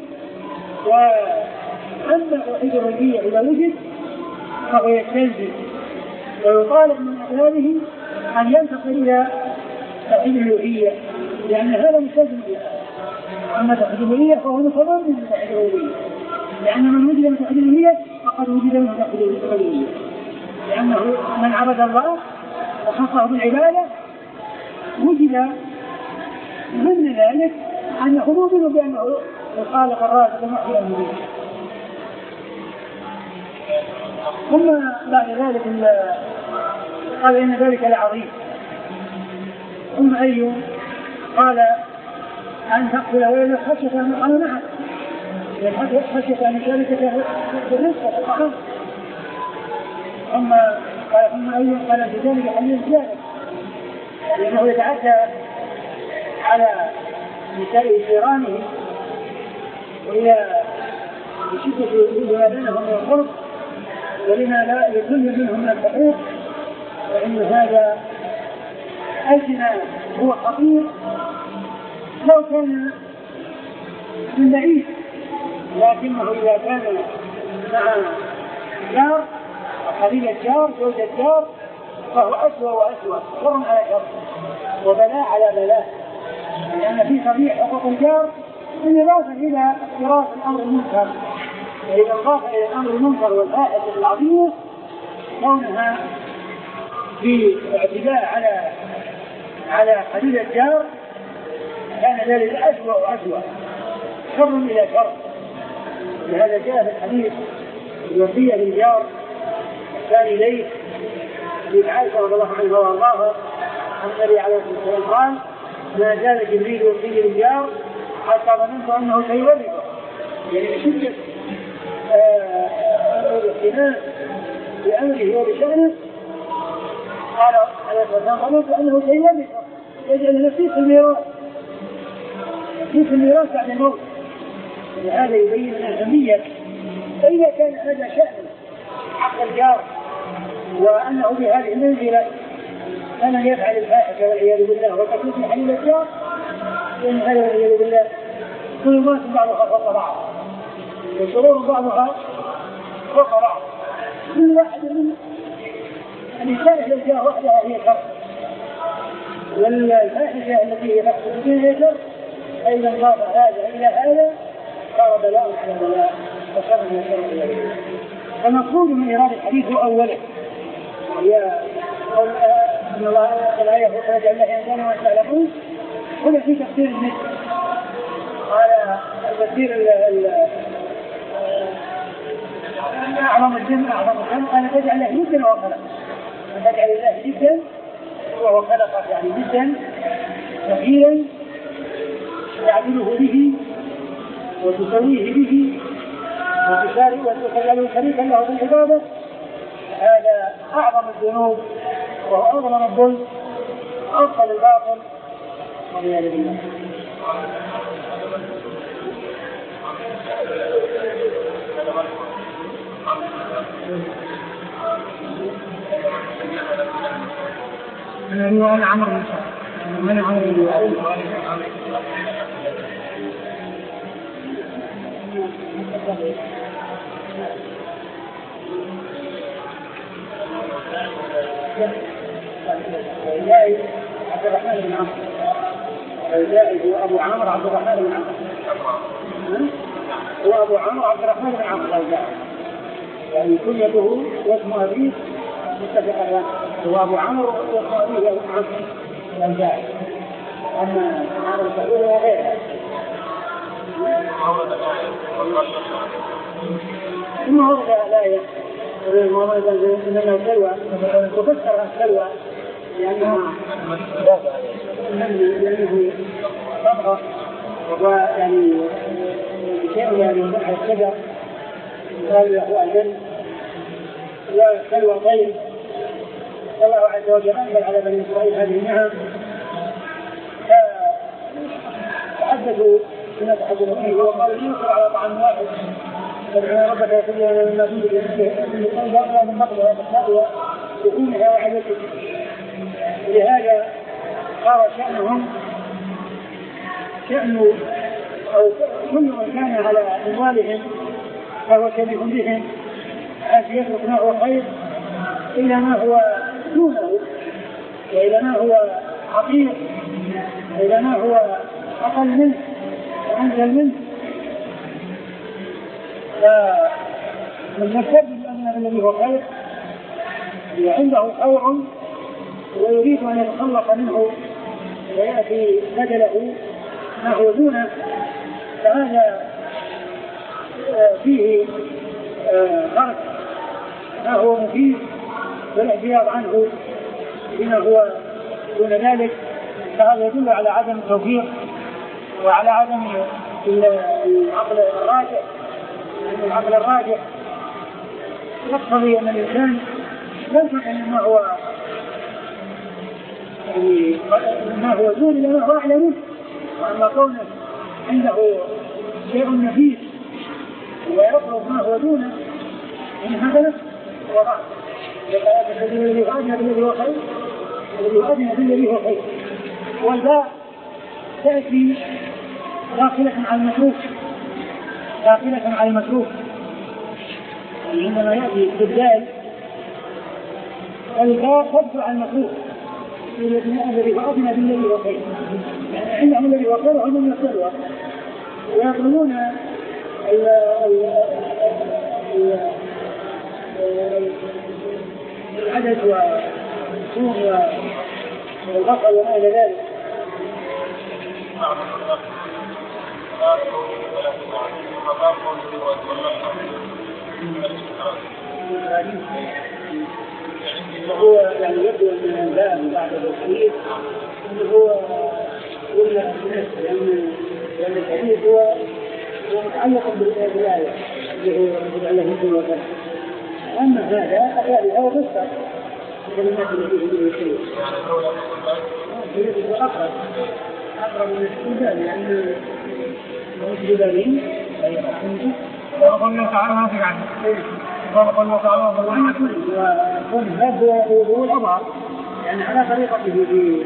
وأما توحيد الربوبية إذا وجد فهو يستلزم ويطالب من أبنائه أن ينتقل إلى توحيد الألوهية، لأن هذا مستلزم بها. أما توحيد الألوهية فهو متضمن لتوحيد الربوبية، لأن من وجد من توحيد الألوهية فقد وجد من توحيد الربوبية، لأنه من عبد الله وخصه بالعبادة وجد من ذلك أنه مؤمن بأنه الخالق الرازق المحيي المميت. ثم بعد ذلك قال إن ذلك لعظيم. ثم أي قال أن تقتل ولد خشية أن يقام معك، خشية أن يشاركك في الرزق وفي الطعام. ثم قال ثم أي قال في ذلك حل الزيادة، لأنه يتعدى على نساء جيرانه وإلى بشدة وجودها بينهم من القرب، ولما لا لكل منهم من الحقوق، وإن هذا أجنى هو خطير. لو كان من بعيد، لكنه إذا كان مع جار قريب الجار زوج الجار فهو أسوأ وأسوأ، شر على شر وبلاء على بلاء، لأن في صريح حقوق الجار بالإضافة إلى اقتراف الأمر المنكر. وإذا انضاف إلى الأمر المنكر والفاحشة العظيمة كونها باعتداء على على قليل الجار كان ذلك أسوأ وأسوأ، شر إلى شر. لهذا جاء في الحديث الوصية للجار الثاني إليه حديث عائشة رضي الله عنها وأرضاها عن النبي عليه الصلاة والسلام قال: ما زال جبريل يوصي للجار حتى ظننت أنه سيورثه، يعني بشدة الاهتمام بأمره وبشأنه. قال عليه الصلاة والسلام: ظننت أنه سيورثه يجعل نفسه في الميراث في الميراث بعد الموت. هذا يبين أهمية. فإذا كان هذا شأن حق الجار وأنه بهذه المنزلة فمن يفعل الفاحشة والعياذ بالله وتكون في حليل الجار فإن هذا والعياذ بالله ظلمات بعضها فوق بعض وشرور بعضها فوق بعض. كل واحد من النساء إلى الجار وحدها هي شر، والفاحشة التي هي تحصل فيها شر. فإذا انضاف هذا إلى هذا صار بلاء على بلاء وشر من شر إلى بلاء. فمقصود من إرادة الحديث هو أوله هي قول إن الله الآية وخرج الله إنسان وما تعلمون. هنا في تفسير النسل على التفسير أعظم الجن أعظم الجن قال تجعل الله جدا وهو خلق، تجعل الله جدا وهو خلق يعني جدا كثيرا تعدله به وتسويه به وتجعله شريكا له بالعبادة. هذا أعظم الذنوب وهو أعظم الظلم وأبطل الباطل والعياذ بالله. أنا أنا عمرو بن سعد أنا عمرو بن سعد الزائد عبد الرحمن بن عمرو. الزائد هو أبو عمرو عبد الرحمن بن عمرو. هو أبو عمرو عبد الرحمن بن عمرو الزائد، يعني كنيته واسم أبيه متفق. هو أبو عمرو واسم أبيه أبو عمرو الزائد. أما عمرو الزائد هو غيره. ثم ورد الآية إنما السلوى تفسر السلوى لأنه لأنه طبقة ويعني شيء يعني من الشجر قال له الجن والسلوى طيب. الله عز وجل أنزل على بني إسرائيل هذه النعم فحدثوا بما تحدثوا فيه وقالوا ينكر على طعام واحد فإن ربك يقول لنا مما فيه من الأرض من مقدرة وتقوى وكونها وعدتك. لهذا صار شأنهم شأن أو كل من كان على أموالهم فهو شبيه بهم حيث يترك ما هو خير إلى ما هو دونه وإلى ما هو حقير وإلى ما هو أقل منه وأنزل منه. فمن يكتب بأن الذي هو خير وعنده خير ويريد أن يتخلق منه ويأتي بدله ما هو دونه فهذا فيه غرق ما هو مفيد والاعتراض عنه بما هو دون ذلك. فهذا يدل على عدم التوفيق وعلى عدم العقل الراجح. لأن العقل الراجح يقتضي أن الإنسان لا يمكن ما هو يعني ما هو دون إلى ما هو أعلى منه. وأما كونه عنده شيء نفيس ويطلب ما هو دونه من هذا وضع الذي يؤدي بالذي هو خير الذي يؤدي بالذي هو خير. والباء تأتي داخلة على المتروك داخلة على المتروك عندما يأتي بالدال الباء تدخل على المتروك الذي يؤدي بالذي هو خير. يعني عندهم الذي هو خير وهم من السلوى ويطلبون العدد والسوء والبقر وما إلى ذلك. هو يعني يبدو أن الباب بعد الحديث أنه هو قلنا لأن لأن الحديث هو متعلق بالآية اللي هو الله يهدي وكذا. أما هذا أخذ هو قصة كلمات التي هي شيء هي أقرب أقرب من الاستدلال لأن الاستدلالين وقلنا تعالى ما في عنه وقلنا تعالى وأنا كل وكل هذا هو الأظهر يعني على طريقته في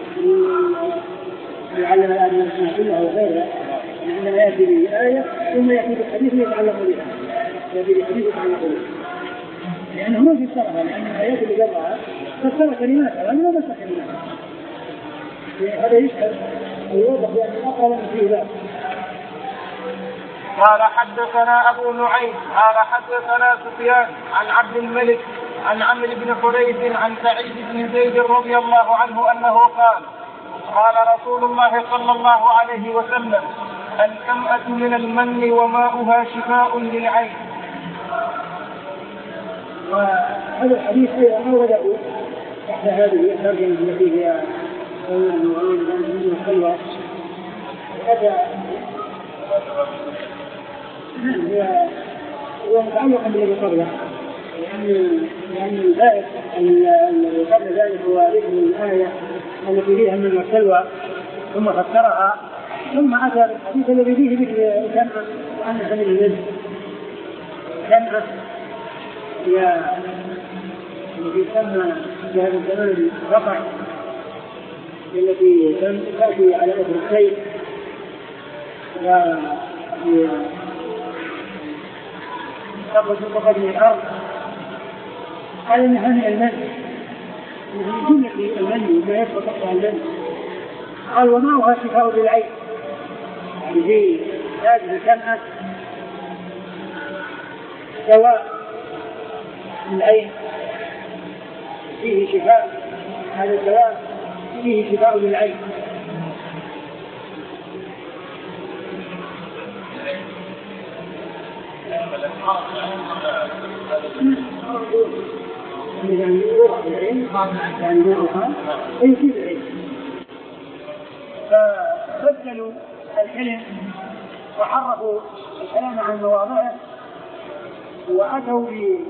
يعلم الآية السنة كلها وغيرها. عندما يأتي بآية ثم يأتي بالحديث يتعلق بها يأتي بالحديث يتعلق بها لأنه ما في الصرفة لأن الآيات اللي قبلها فسر كلماتها وأنا ما بسر كلماتها. هذا يشهد ويوضح بأن أقرب من فيه ذلك. قال حدثنا أبو نعيم قال حدثنا سفيان عن عبد الملك عن عمرو بن حريث عن سعيد بن زيد رضي الله عنه أنه قال قال رسول الله صلى الله عليه وسلم الحمأة من المن وماؤها شفاء للعين. وهذا الحديث أيضا أورده تحت هذه الترجمة التي هي قولنا من الخلوة هذا هو متعلق بالذي قبله لأن لأن الآية الذي قبل ذلك هو ذكر الآية التي فيها من السلوى ثم فسرها ثم أتى الحديث الذي فيه ذكر الجنة وأن سبيل الرزق الجنة هي التي تسمى في هذا الزمان رقع التي تأتي على أثر الخير تخرج من الأرض على نهاية المسجد من جملة المني ما يسقط تحتها المني. قال وماؤها شفاء للعين، يعني في هذه سمعة دواء للعين فيه شفاء، هذا الدواء فيه شفاء للعين. يعني يروح العين يعني ماؤها ويفيد العين. فبدلوا الكلم وحرفوا الكلام عن مواضعه وأتوا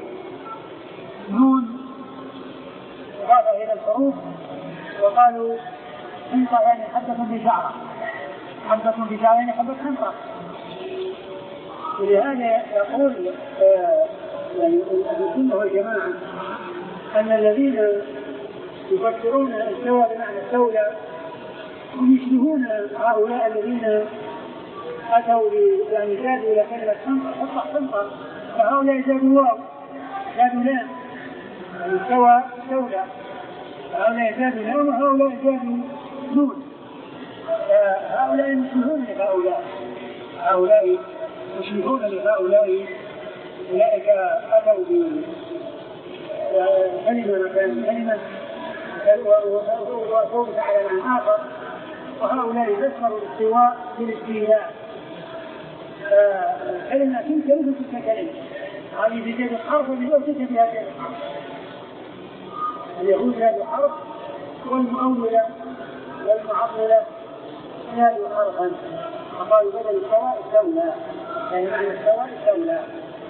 بنون إضافة إلى الحروف وقالوا حنطة يعني حبة بشعرة، حبة بشعرة يعني حبة حنطة. ولهذا يقول آه يعني السنة والجماعة أن الذين يفكرون السوى بمعنى الدولة هم يشبهون هؤلاء الذين أتوا يعني زادوا إلى كلمة حنطة حنطة، فهؤلاء زادوا واو زادوا لام يعني سوى دولة، هؤلاء زادوا لام وهؤلاء زادوا نون. هؤلاء يشبهون لهؤلاء، هؤلاء يشبهون لهؤلاء، أولئك أتوا بكلمة مكان كلمة وصوت على معنى آخر، وهؤلاء ذكروا الاستواء بالاستيلاء. كلمة كل كلمة تلك كلمة هذه بزيادة حرف وبزيادة بها كلمة حرف. اليهود زادوا حرف والمؤولة والمعطلة زادوا حرفا، فقالوا بدل السواء الدولة يعني معنى السواء الدولة.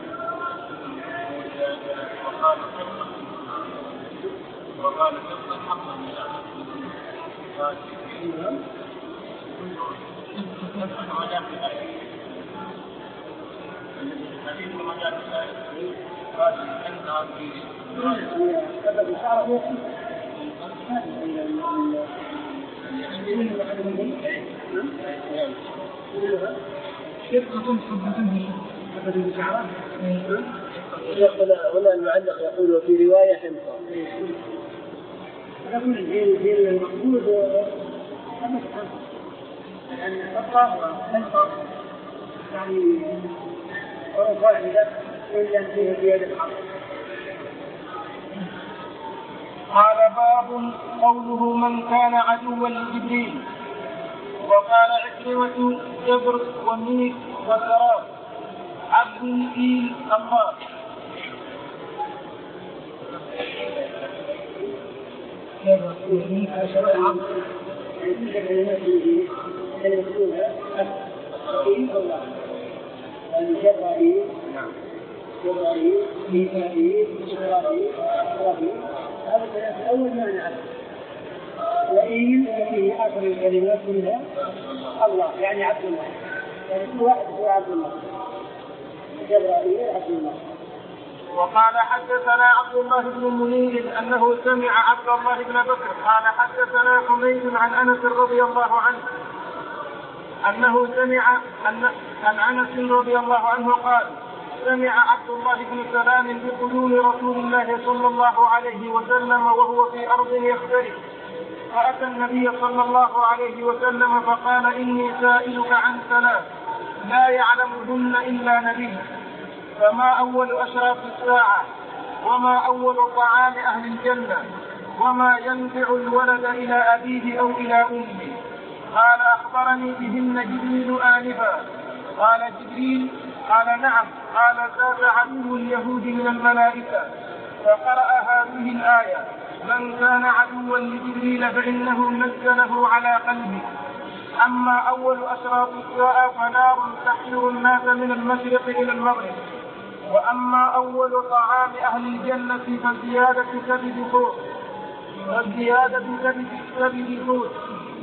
وقال كيف الحق هنا المعلق يقول في رواية حمصة. يقول في المقبول خمس حمصة يعني فقط وحمصة يعني حروف واحدة إلا فيها زيادة الحرف. قال باب قوله من كان عدوا لجبريل. وقال عكرمة جبر وميك وسراب عبد الإيل الله. كلمة ميك وسراب عبد يعني تلك كلمات الإنجيل التي يقولها إيل الله يعني جبرائيل جبرائيل ميكائيل إسرائيل ربيل. هذا الكلام الأول ما نعرف. وإيل التي آخر الكلمات منها الله يعني عبد الله، يعني كل واحد هو عبد الله. جبرائيل عبد الله. وقال حدثنا عبد الله بن منير أنه سمع عبد الله بن بكر قال حدثنا حميد عن أنس رضي الله عنه أنه سمع أن عن أنس رضي الله عنه قال سمع عبد الله بن سلام بقدوم رسول الله صلى الله عليه وسلم وهو في أرض يختلف، فأتى النبي صلى الله عليه وسلم فقال إني سائلك عن ثلاث لا يعلمهن إلا نبي، فما أول أشراط الساعة، وما أول طعام أهل الجنة، وما ينفع الولد إلى أبيه أو إلى أمه. قال أخبرني بهن جبريل آنفا. قال جبريل قال نعم. قال ذاك عدو اليهود من الملائكة. فقرأ هذه الآية من كان عدوا لجبريل فإنه نزله على قلبه. أما أول أشراط الساعة فنار تحشر الناس من المشرق إلى المغرب، وأما أول طعام أهل الجنة فزيادة كبد حوت فزيادة كبد حوت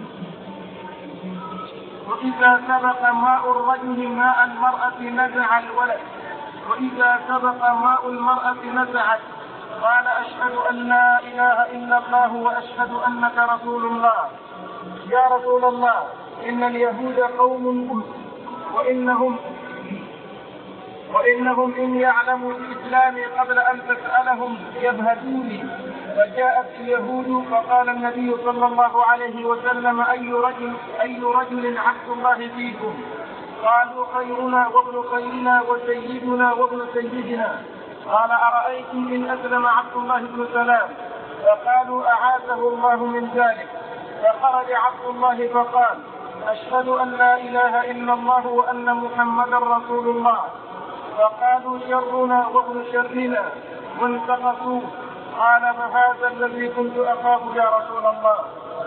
وإذا سبق ماء الرجل ماء المرأة نزع الولد، وإذا سبق ماء المرأة نزعت. قال أشهد أن لا إله إلا الله وأشهد أنك رسول الله. يا رسول الله، إن اليهود قوم أهد وإنهم وإنهم إن يعلموا بإسلامي قبل أن تسألهم يبهتوني. فجاءت اليهود فقال النبي صلى الله عليه وسلم أي رجل, أي رجل عبد الله فيكم؟ قالوا خيرنا وابن خيرنا وسيدنا وابن سيدنا. قال أرأيتم إن أسلم عبد الله بن سلام؟ فقالوا أعاذه الله من ذلك. فخرج عبد الله فقال أشهد أن لا إله إلا الله وأن محمدا رسول الله. فقالوا شرنا وابن شرنا وانتقصوا. قال فهذا الذي كنت أخاف يا رسول الله.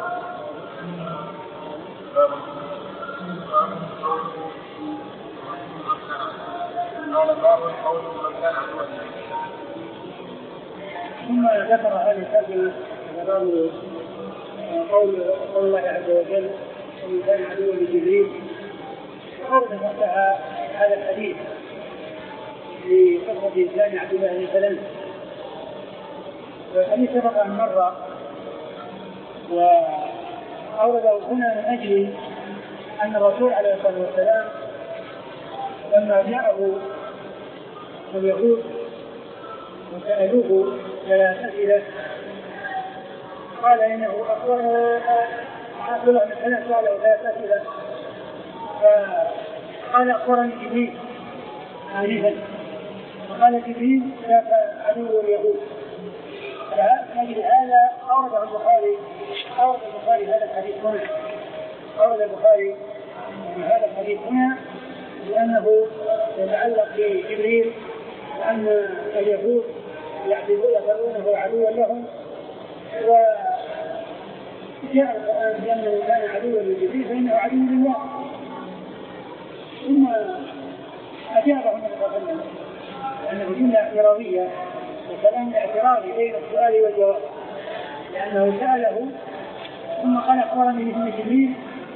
ثم ذكر هذه الكلمة قول قول الله عز وجل إن كان عدوا لجبريل. أورد تحتها هذا الحديث في قصة إسلام عبد الله بن سلام. والحديث سبق أن مر، وأورده هنا من أجل أن الرسول عليه الصلاة والسلام لما جاءه اليهود وسألوه ثلاث أسئلة قال إنه أخبر عبد الله بن سلام سأله ثلاث أسئلة فقال أخبرني جبريل آنفا. فقال جبريل ذاك عدو اليهود. فلأجل هذا أورد البخاري أورد البخاري هذا الحديث هنا أورد البخاري هذا الحديث هنا لأنه يتعلق بجبريل وأن اليهود يعتبرونه عدوا لهم. وجاء القرآن بأنه كان عدوا لجبريل فإنه عدو لله. ثم أجابه النبي صلى الله عليه وسلم لأنه جملة اعتراضية وكلام اعتراضي بين السؤال والجواب، لأنه سأله ثم قال أخبرني باسم جبريل.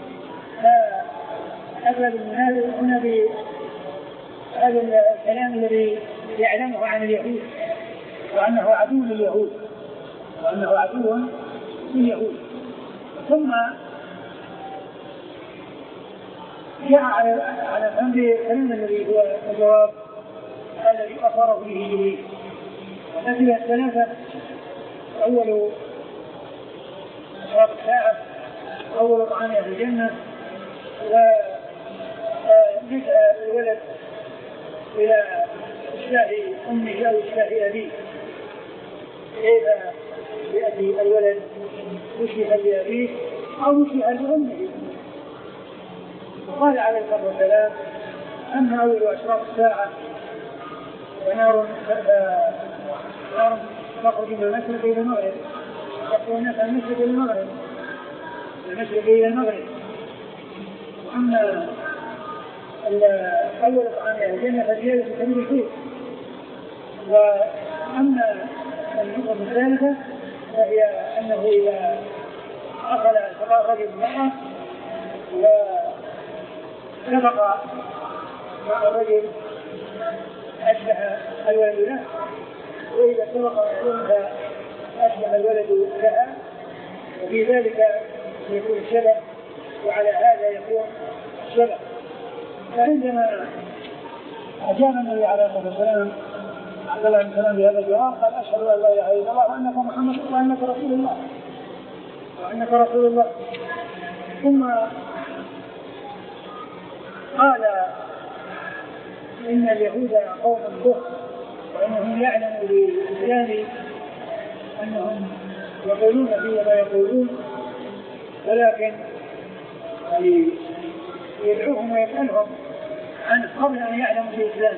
فأبلغ المنازل هنا بهذا الكلام الذي يعلمه عن اليهود وأنه عدو لليهود وأنه عدو لليهود. ثم جاء على الأمر الكلام الذي هو الجواب الذي أخبره به جبريل. والأسئلة الثلاثة: أول أشراط الساعة، أول طعام أهل الجنة، وجزء الولد إلى إشباه أمه أو إشباه أبيه، كيف يأتي الولد مشبها لأبيه أو مشبها لأمه. وقال عليه الصلاة والسلام: أما أول أشراط الساعة ونار نار تخرج من المشرق إلى المغرب، تخرج من المشرق إلى المغرب من المشرق إلى المغرب. وأما أول طعام أهل الجنة فزيادة سبيل الخير. وأما النقطة الثالثة فهي أنه إذا أخذ سقاء رجل المرأة وسبق مع الرجل أشبه الولد له، وإذا سبق الأنثى أشبه الولد لها، وفي ذلك يكون الشبه، وعلى هذا يكون الشبه. فعندما أجاب النبي عليه الصلاة والسلام عبد الله بن سلام بهذا الجواب قال: أشهد أن لا إله إلا الله وأنك محمد وأنك رسول الله وأنك رسول الله. ثم قال: إن اليهود قوم كفر، وأنهم يعلموا بالإسلام أنهم يقولون فيه ما يقولون، ولكن يدعوهم ويسألهم عن قبل أن يعلموا بالإسلام.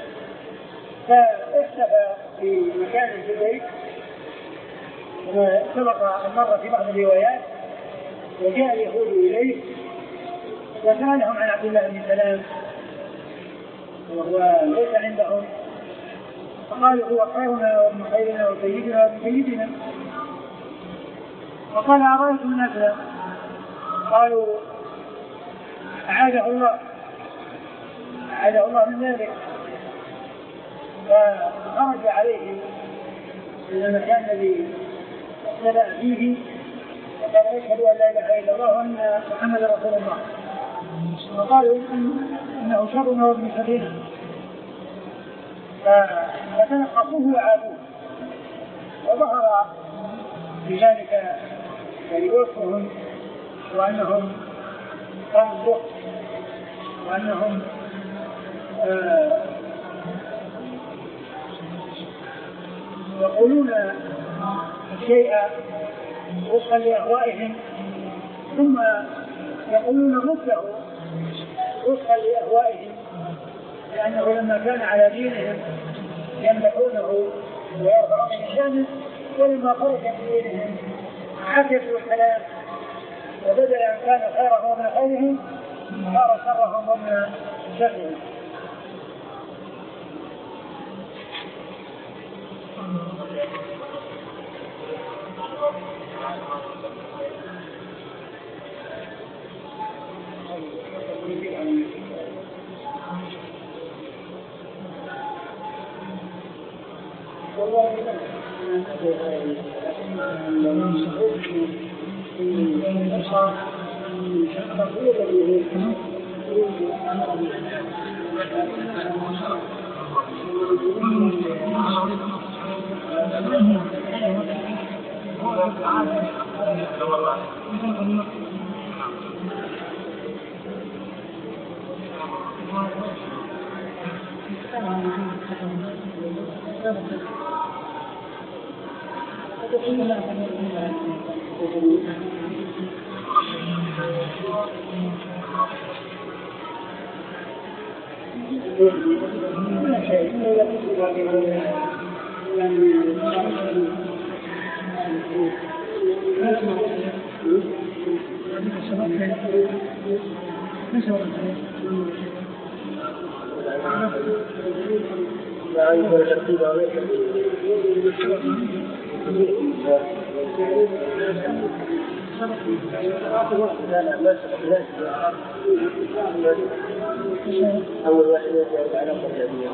فاختفى في مكان في البيت، وما سبق أن مر في بعض الروايات، وجاء اليهود إليه وسألهم عن عبد الله بن سلام وهو ليس عندهم، فقالوا: هو خيرنا وابن خيرنا وسيدنا وابن سيدنا. وقال: أرأيتم من أسلم؟ قالوا: أعاذه الله أعاذه الله من ذلك. فخرج عليه من المكان الذي ابتدأ فيه وقال: أشهد أن لا إله إلا الله وأن محمد رسول الله. وقالوا: إنه شرنا وابن شرنا فتنقصوه وعابوه، وظهر في ذلك يعني وصفهم وأنهم قوم بخل، وأنهم آه يقولون الشيء وفقا لأهوائهم ثم يقولون ضده وفقا لأهوائهم، لأنه لما كان على دينهم يمدحونه ويرفعون شانه، ولما خرج من دينهم عكسوا الكلام، وبدل أن كان خيره من خيرهم صار شرهم ومن شرهم. أول واحد يجب على قرية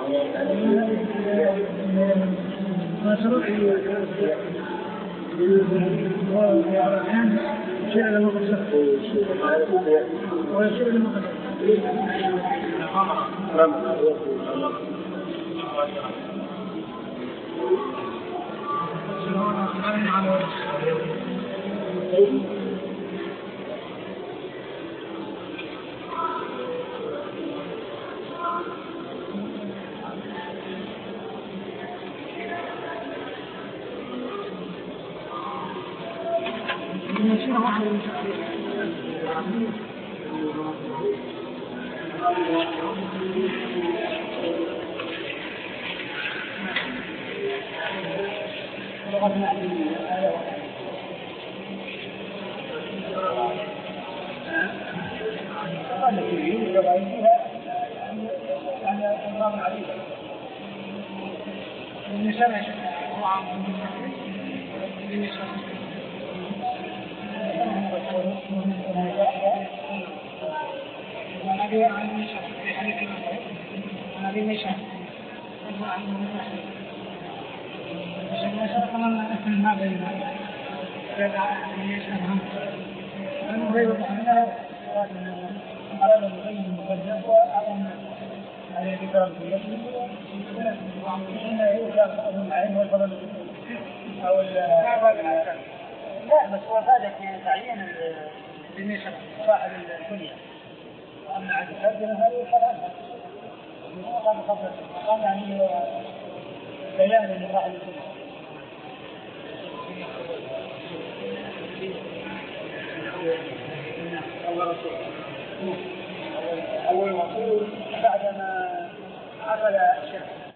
ما سبق شيء لما قصة ويشير لما لا بس هو هذا تعيين بالنسبة صاحب الكلية، وأما عند الفرد هذا فلا هذا خبر قام يعني بيان لصاحب الكلية. أول مقول بعدما عقل الشيخ